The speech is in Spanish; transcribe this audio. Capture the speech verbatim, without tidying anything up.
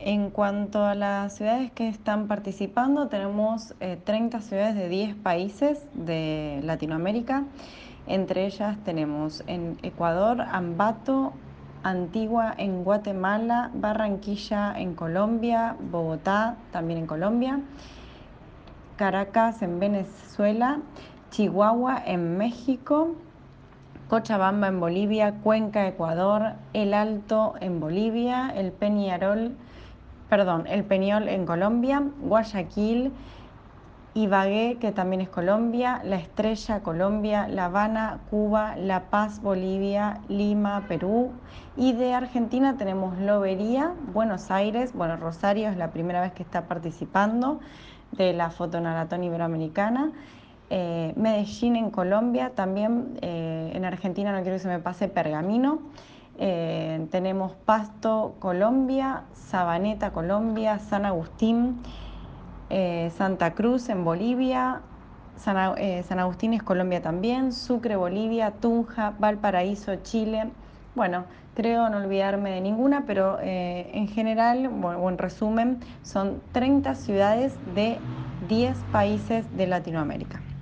En cuanto a las ciudades que están participando, tenemos eh, treinta ciudades de diez países de Latinoamérica. Entre ellas tenemos en Ecuador, Ambato, Antigua en Guatemala, Barranquilla en Colombia, Bogotá también en Colombia, Caracas en Venezuela, Chihuahua en México, Cochabamba en Bolivia, Cuenca, Ecuador, El Alto en Bolivia, el Peñarol, perdón, el Peñol en Colombia, Guayaquil, Ibagué, que también es Colombia, La Estrella, Colombia, La Habana, Cuba, La Paz, Bolivia, Lima, Perú. Y de Argentina tenemos Lobería, Buenos Aires, bueno, Rosario es la primera vez que está participando de la Fotomaratón Iberoamericana. Eh, Medellín en Colombia, también eh, en Argentina, no quiero que se me pase, Pergamino. Eh, tenemos Pasto, Colombia, Sabaneta, Colombia, San Agustín, eh, Santa Cruz en Bolivia, San, eh, San Agustín es Colombia también, Sucre, Bolivia, Tunja, Valparaíso, Chile. Bueno, creo no olvidarme de ninguna, pero eh, en general, bueno, o en resumen, son treinta ciudades de diez países de Latinoamérica.